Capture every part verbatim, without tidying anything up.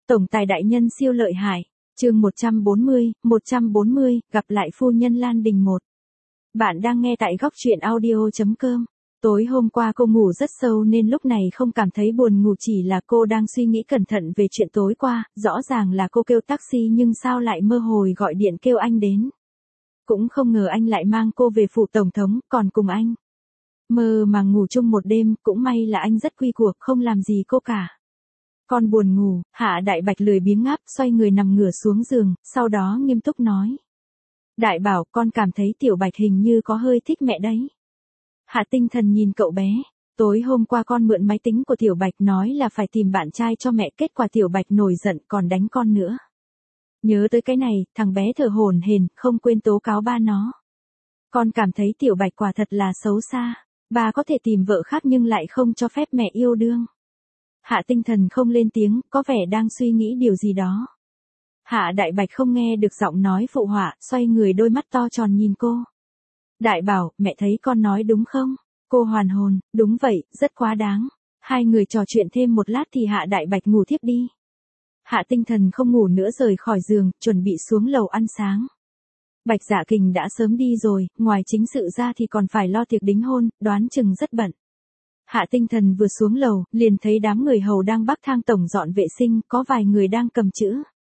Tổng tài đại nhân siêu lợi hại. Chương một trăm bốn mươi, một trăm bốn mươi, gặp lại phu nhân Lan Đình một. Bạn đang nghe tại góc truyện audio chấm com. Tối hôm qua cô ngủ rất sâu nên lúc này không cảm thấy buồn ngủ, chỉ là cô đang suy nghĩ cẩn thận về chuyện tối qua, rõ ràng là cô kêu taxi nhưng sao lại mơ hồi gọi điện kêu anh đến. Cũng không ngờ anh lại mang cô về phủ tổng thống, còn cùng anh mơ mà ngủ chung một đêm, cũng may là anh rất quy củ, không làm gì cô cả. Con buồn ngủ, Hạ Đại Bạch lười biếng ngáp, xoay người nằm ngửa xuống giường, sau đó nghiêm túc nói. Đại Bảo, con cảm thấy Tiểu Bạch hình như có hơi thích mẹ đấy. Hạ Tinh Thần nhìn cậu bé, tối hôm qua con mượn máy tính của Tiểu Bạch nói là phải tìm bạn trai cho mẹ, kết quả Tiểu Bạch nổi giận còn đánh con nữa. Nhớ tới cái này, thằng bé thở hổn hển, không quên tố cáo ba nó. Con cảm thấy Tiểu Bạch quả thật là xấu xa, ba có thể tìm vợ khác nhưng lại không cho phép mẹ yêu đương. Hạ Tinh Thần không lên tiếng, có vẻ đang suy nghĩ điều gì đó. Hạ Đại Bạch không nghe được giọng nói phụ họa, xoay người, đôi mắt to tròn nhìn cô. Đại Bảo, mẹ thấy con nói đúng không? Cô hoàn hồn, đúng vậy, rất quá đáng. Hai người trò chuyện thêm một lát thì Hạ Đại Bạch ngủ thiếp đi. Hạ Tinh Thần không ngủ nữa, rời khỏi giường, chuẩn bị xuống lầu ăn sáng. Bạch Dạ Kình đã sớm đi rồi, ngoài chính sự ra thì còn phải lo tiệc đính hôn, đoán chừng rất bận. Hạ Tinh Thần vừa xuống lầu, liền thấy đám người hầu đang bắc thang tổng dọn vệ sinh, có vài người đang cầm chữ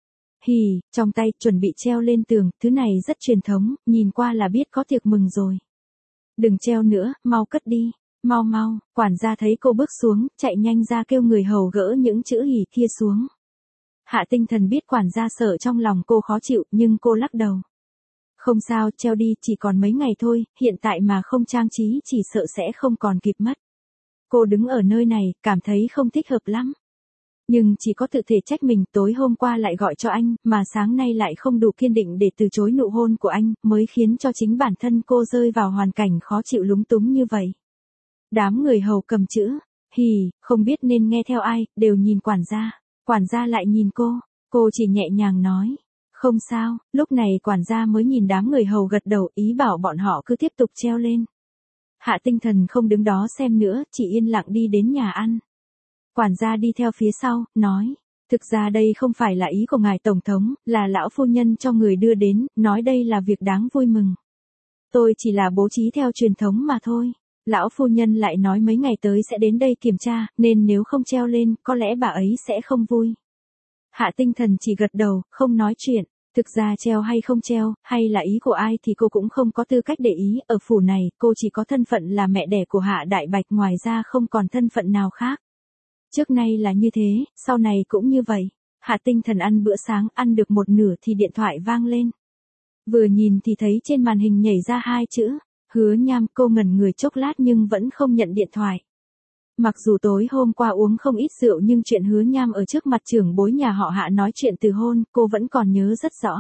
hì trong tay, chuẩn bị treo lên tường, thứ này rất truyền thống, nhìn qua là biết có tiệc mừng rồi. Đừng treo nữa, mau cất đi, mau mau. Quản gia thấy cô bước xuống, chạy nhanh ra kêu người hầu gỡ những chữ hì kia xuống. Hạ Tinh Thần biết quản gia sợ trong lòng cô khó chịu, nhưng cô lắc đầu. Không sao, treo đi, chỉ còn mấy ngày thôi, hiện tại mà không trang trí chỉ sợ sẽ không còn kịp mất. Cô đứng ở nơi này, cảm thấy không thích hợp lắm. Nhưng chỉ có tự thể trách mình, tối hôm qua lại gọi cho anh, mà sáng nay lại không đủ kiên định để từ chối nụ hôn của anh, mới khiến cho chính bản thân cô rơi vào hoàn cảnh khó chịu lúng túng như vậy. Đám người hầu cầm chữ hì, không biết nên nghe theo ai, đều nhìn quản gia. Quản gia lại nhìn cô, cô chỉ nhẹ nhàng nói. Không sao, lúc này quản gia mới nhìn đám người hầu gật đầu, ý bảo bọn họ cứ tiếp tục treo lên. Hạ Tinh Thần không đứng đó xem nữa, chỉ yên lặng đi đến nhà ăn. Quản gia đi theo phía sau, nói, thực ra đây không phải là ý của ngài tổng thống, là lão phu nhân cho người đưa đến, nói đây là việc đáng vui mừng. Tôi chỉ là bố trí theo truyền thống mà thôi. Lão phu nhân lại nói mấy ngày tới sẽ đến đây kiểm tra, nên nếu không treo lên, có lẽ bà ấy sẽ không vui. Hạ Tinh Thần chỉ gật đầu, không nói chuyện. Thực ra treo hay không treo, hay là ý của ai thì cô cũng không có tư cách để ý, ở phủ này, cô chỉ có thân phận là mẹ đẻ của Hạ Đại Bạch, ngoài ra không còn thân phận nào khác. Trước nay là như thế, sau này cũng như vậy. Hạ Tinh Thần ăn bữa sáng, ăn được một nửa thì điện thoại vang lên. Vừa nhìn thì thấy trên màn hình nhảy ra hai chữ, Hứa Nham. Cô ngẩn người chốc lát nhưng vẫn không nhận điện thoại. Mặc dù tối hôm qua uống không ít rượu nhưng chuyện Hứa Nham ở trước mặt trưởng bối nhà họ Hạ nói chuyện từ hôn, cô vẫn còn nhớ rất rõ.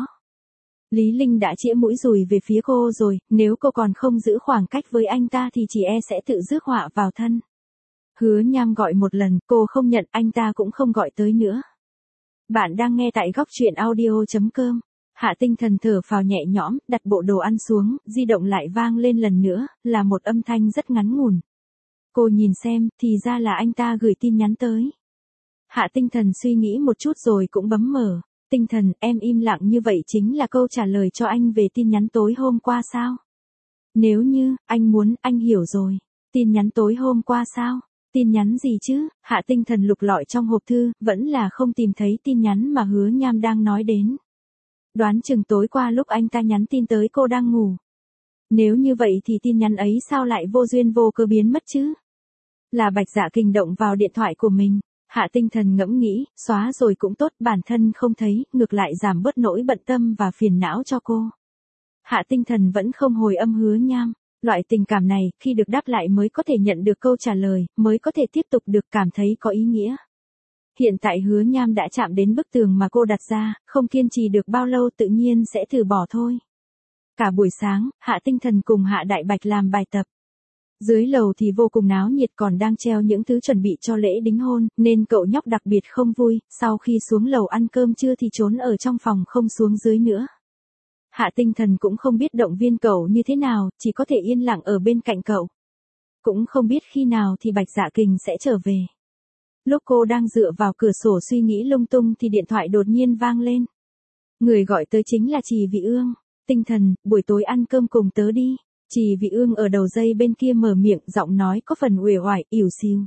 Lý Linh đã chĩa mũi dùi về phía cô rồi, nếu cô còn không giữ khoảng cách với anh ta thì chỉ e sẽ tự rước họa vào thân. Hứa Nham gọi một lần, cô không nhận, anh ta cũng không gọi tới nữa. Bạn đang nghe tại góc truyện audio chấm com. Hạ Tinh Thần thở phào nhẹ nhõm, đặt bộ đồ ăn xuống, di động lại vang lên lần nữa, là một âm thanh rất ngắn ngủn. Cô nhìn xem, thì ra là anh ta gửi tin nhắn tới. Hạ Tinh Thần suy nghĩ một chút rồi cũng bấm mở. Tinh Thần, em im lặng như vậy chính là câu trả lời cho anh về tin nhắn tối hôm qua sao? Nếu như, anh muốn, anh hiểu rồi. Tin nhắn tối hôm qua sao? Tin nhắn gì chứ? Hạ Tinh Thần lục lọi trong hộp thư, vẫn là không tìm thấy tin nhắn mà Hứa Nham đang nói đến. Đoán chừng tối qua lúc anh ta nhắn tin tới cô đang ngủ. Nếu như vậy thì tin nhắn ấy sao lại vô duyên vô cớ biến mất chứ? Là Bạch Dạ Kình động vào điện thoại của mình. Hạ Tinh Thần ngẫm nghĩ, xóa rồi cũng tốt, bản thân không thấy, ngược lại giảm bớt nỗi bận tâm và phiền não cho cô. Hạ Tinh Thần vẫn không hồi âm Hứa Nham. Loại tình cảm này, khi được đáp lại mới có thể nhận được câu trả lời, mới có thể tiếp tục được cảm thấy có ý nghĩa. Hiện tại Hứa Nham đã chạm đến bức tường mà cô đặt ra, không kiên trì được bao lâu tự nhiên sẽ từ bỏ thôi. Cả buổi sáng, Hạ Tinh Thần cùng Hạ Đại Bạch làm bài tập. Dưới lầu thì vô cùng náo nhiệt, còn đang treo những thứ chuẩn bị cho lễ đính hôn, nên cậu nhóc đặc biệt không vui, sau khi xuống lầu ăn cơm trưa thì trốn ở trong phòng không xuống dưới nữa. Hạ Tinh Thần cũng không biết động viên cậu như thế nào, chỉ có thể yên lặng ở bên cạnh cậu. Cũng không biết khi nào thì Bạch Dạ Kình sẽ trở về. Lúc cô đang dựa vào cửa sổ suy nghĩ lung tung thì điện thoại đột nhiên vang lên. Người gọi tới chính là Trì Vị Ương. Tinh Thần, buổi tối ăn cơm cùng tớ đi. Trì Vị Ương ở đầu dây bên kia mở miệng, giọng nói có phần uể oải, ỉu xìu.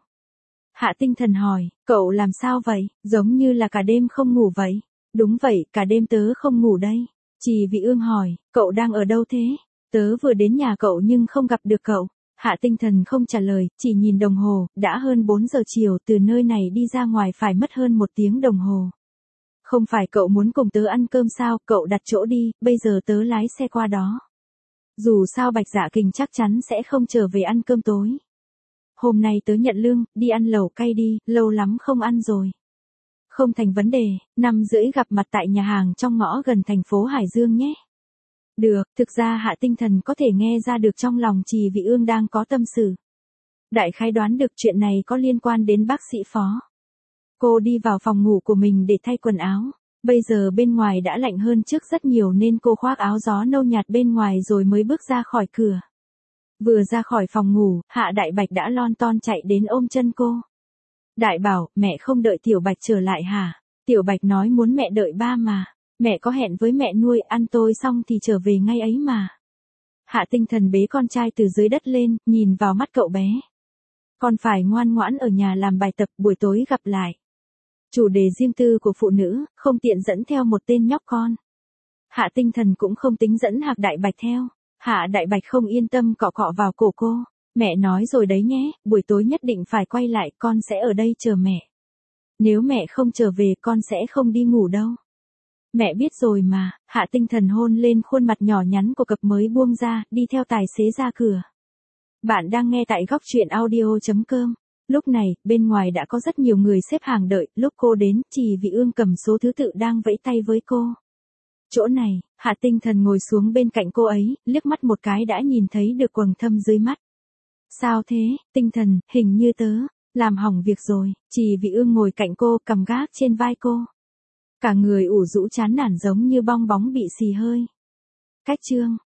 Hạ Tinh Thần hỏi, cậu làm sao vậy, giống như là cả đêm không ngủ vậy. Đúng vậy, cả đêm tớ không ngủ đây. Trì Vị Ương hỏi, cậu đang ở đâu thế? Tớ vừa đến nhà cậu nhưng không gặp được cậu. Hạ Tinh Thần không trả lời, chỉ nhìn đồng hồ, đã hơn bốn giờ chiều, từ nơi này đi ra ngoài phải mất hơn một tiếng đồng hồ. Không phải cậu muốn cùng tớ ăn cơm sao, cậu đặt chỗ đi, bây giờ tớ lái xe qua đó. Dù sao Bạch Dạ Kình chắc chắn sẽ không trở về ăn cơm tối. Hôm nay tớ nhận lương, đi ăn lẩu cay đi, lâu lắm không ăn rồi. Không thành vấn đề, năm rưỡi gặp mặt tại nhà hàng trong ngõ gần thành phố Hải Dương nhé. Được, thực ra Hạ Tinh Thần có thể nghe ra được trong lòng Trì Vị Ương đang có tâm sự. Đại khái đoán được chuyện này có liên quan đến bác sĩ Phó. Cô đi vào phòng ngủ của mình để thay quần áo. Bây giờ bên ngoài đã lạnh hơn trước rất nhiều nên cô khoác áo gió nâu nhạt bên ngoài rồi mới bước ra khỏi cửa. Vừa ra khỏi phòng ngủ, Hạ Đại Bạch đã lon ton chạy đến ôm chân cô. Đại bảo, mẹ không đợi Tiểu Bạch trở lại hả? Tiểu Bạch nói muốn mẹ đợi ba mà. Mẹ có hẹn với mẹ nuôi, ăn tôi xong thì trở về ngay ấy mà. Hạ Tinh Thần bế con trai từ dưới đất lên, nhìn vào mắt cậu bé. Con phải ngoan ngoãn ở nhà làm bài tập, buổi tối gặp lại. Chủ đề riêng tư của phụ nữ, không tiện dẫn theo một tên nhóc con. Hạ Tinh Thần cũng không tính dẫn Hạc Đại Bạch theo. Hạ Đại Bạch không yên tâm cọ cọ vào cổ cô. Mẹ nói rồi đấy nhé, buổi tối nhất định phải quay lại, con sẽ ở đây chờ mẹ. Nếu mẹ không trở về con sẽ không đi ngủ đâu. Mẹ biết rồi mà. Hạ Tinh Thần hôn lên khuôn mặt nhỏ nhắn của cặp mới buông ra, đi theo tài xế ra cửa. Bạn đang nghe tại góc truyện audio chấm com. Lúc này, bên ngoài đã có rất nhiều người xếp hàng đợi, lúc cô đến, Trì Vị Ương cầm số thứ tự đang vẫy tay với cô. Chỗ này, Hạ Tinh Thần ngồi xuống bên cạnh cô ấy, liếc mắt một cái đã nhìn thấy được quầng thâm dưới mắt. Sao thế, Tinh Thần, hình như tớ, làm hỏng việc rồi. Trì Vị Ương ngồi cạnh cô, cầm gác trên vai cô. Cả người ủ rũ chán nản giống như bong bóng bị xì hơi. Cách chương.